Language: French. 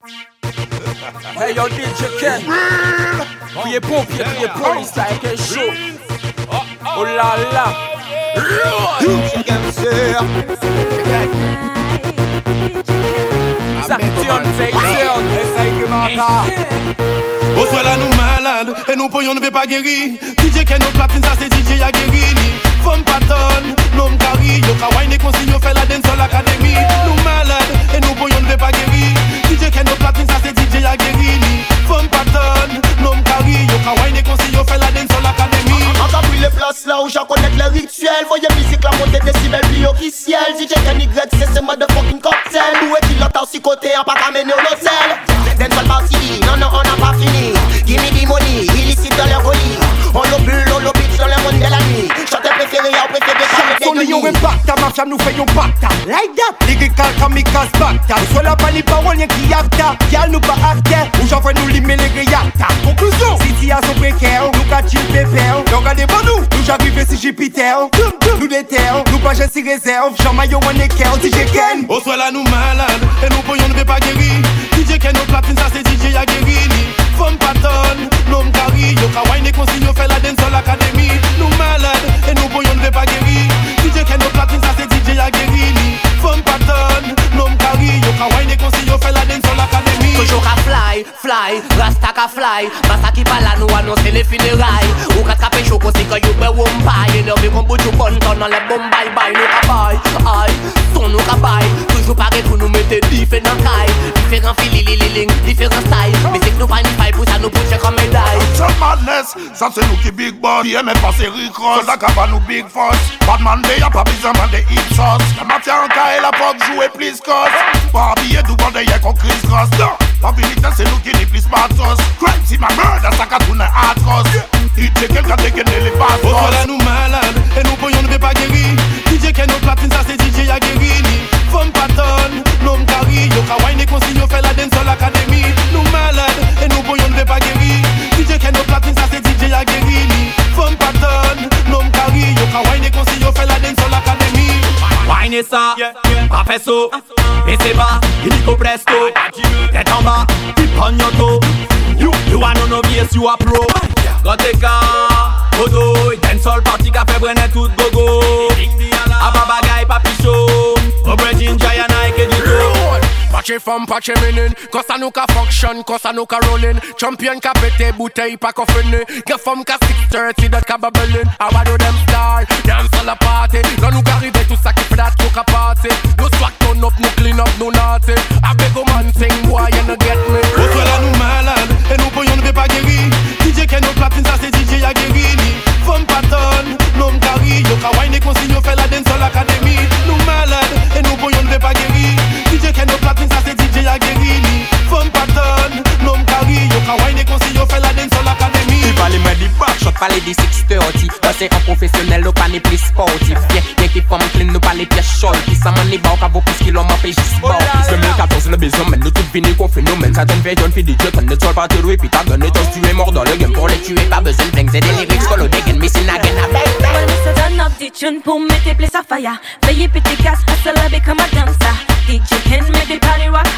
Hey yo DJ Ken, criez pompier, criez police, ça a été chaud. Oh là là. Ça tourne, ça tourne. Essaye que m'entend. Au soit là nous malades, et nous pourrions ne pas guérir. DJ Ken nos platines, ça c'est DJ a guéri. Femme patronne, l'homme carry. Yo kawaii ne consigne, yo fait la dance sur l'académie. Nous malades, et nous pourrions ne pas guérir. DJ Ken nos platines, ça c'est DJ a guéri. Femme patronne, l'homme carry. Yo kawaii ne consigne, yo fait la dance sur l'académie. On va pris les places là où j'en connais les rituels. Voyez musique la montée décibels plus officielle. DJ Ken Y, c'est ce motherfucking cocktail. Où est-il l'autre aussi côté, en pas qu'amener au l'hôtel. Dancehall party, non non on n'a pas fini. Gimme the money, illicite dans leur colis. On l'obule, on l'obitch dans le monde de la nuit. Chanteur préféré, on préféré Son yo impact, ma femme nous fait yon pacta. Like that, lyrical kamikaze bacta. Soit la panique parole, y'a qui acta. Y'a nous pas acta, ou j'en fais nous limer les grillata. Conclusion, si a son précaire, nous qu'a chill pépère. Donc regardez pas nous j'arrive si Jupiter. Nous déterre, nous pas j'ai si réserve. Jean Maillot, on est care, DJ Ken. Au soit là nous malades, et nous pourrions ne pas guérir. DJ Ken nos platines, ça c'est DJ a guéri. Femme patronne, l'homme carry. Yo kawaii ne consigne, yo fait la dance sur l'académie. Nous malades, et nous pourrions ne pas guérir. DJ Ken nos platines, ça c'est DJ a guéri. Femme patronne, l'homme carry. Yo kawaii ne consigne, yo fait la dance sur l'académie. Toujours qu'à fly, rasta qu'à fly. Massa qui parle à nous annoncer les funérailles. Ou qu'à taper chaud qu'on sait que you be wompaille. Énervé qu'on bout du bon temps dans les bombes bye bye. Nous qu'à baille, aïe, son nous qu'à baille. Toujours pareil pour nous mettre différents cailles. Différents fili, différents styles. Mais c'est que nous pas ni faille pour ça nous bouger comme médaille. C'est madness, ça c'est nous qui big boss. Qui aime pas série cross, ça qu'a pas nous big force. Batman day y'a pas besoin de hit sauce. La mafia en cas et la pop jouer plus cause. Pas habillé tout bon day y'a qu'on crise grosse. La vérité c'est nous qui n'est plus pathos. Crime si ma murder ça qu'a tourné atroce. Il dit quelqu'un dégainé les bases. Au soit là nous malades, et nous pourrions ne pas guérir. DJ Ken nos platines, ça c'est DJ a guéri. Femme patronne, l'homme carry. Yo kawaii ne consigne, yo fait la dance sur l'académie. Nous malades, et nous pourrions ne pas guérir. DJ Ken nos platines, ça c'est DJ a guéri. Femme patronne, l'homme carry. Yo kawaii ne consigne, yo fait la dance sur l'académie. Wine ça, pas fait so. Et c'est bas, illico presto. Tête en bas, tip on your toe. You are non obvious, you are pro. Goteka, Odo, dancehall party qu'a fait brûler tout gogo. Ababa guy, papi show. Obre ginger, ya Nike dito. Patch it from patch it meaning. Cause I know ka function, cause I know ka rolling. Champion ka pete, bouteille pa coffin. Get from ka 6:30, that ka bubbling. I want do them star, dance all a party. Là nous ka rive tout ça qui fait that coca party. No swag turn up, no clean up, no naughty. I beg a man sing, boy, you no get me. Au soit là nous malades, et nous pourrions ne pas guérir. DJ Ken nos platines, ça c'est DJ a guéri. Femme patronne, l'homme carry. Yo kawaii ne consigne, yo fait la dance sur l'académie. Nous malades, et nous pourrions ne pas guérir. DJ Ken nos platines, ça c'est DJ a guéri. Femme patronne, l'homme carry. Yo kawaii ne consigne, yo fait la dance sur l'académie. Il va les mettre des backshot, pas les 6:30. Là c'est un professionnel, nous pas les plus sportifs. Bien qui forme clean, nous pas les pièces chaudes. Qui s'en manie bas, qu'à vos plus qu'ils l'ont m'empêché sport. 2014, le besoin, mais nous tout fini qu'on phénomène. Ça donne fait, donne fait des jeux, qu'on ne soit pas te louer. Puis t'as donné ton tu es mort dans le game. Pour les tuer, pas besoin de bling, c'est des lyrics, qu'on le dégaine, mais c'est nagen à bang bang. Well, Mr. Turn up the tune pour mettre les places à fire. Veuillez péter casse, hustle become a dancer. DJ Ken make the party rock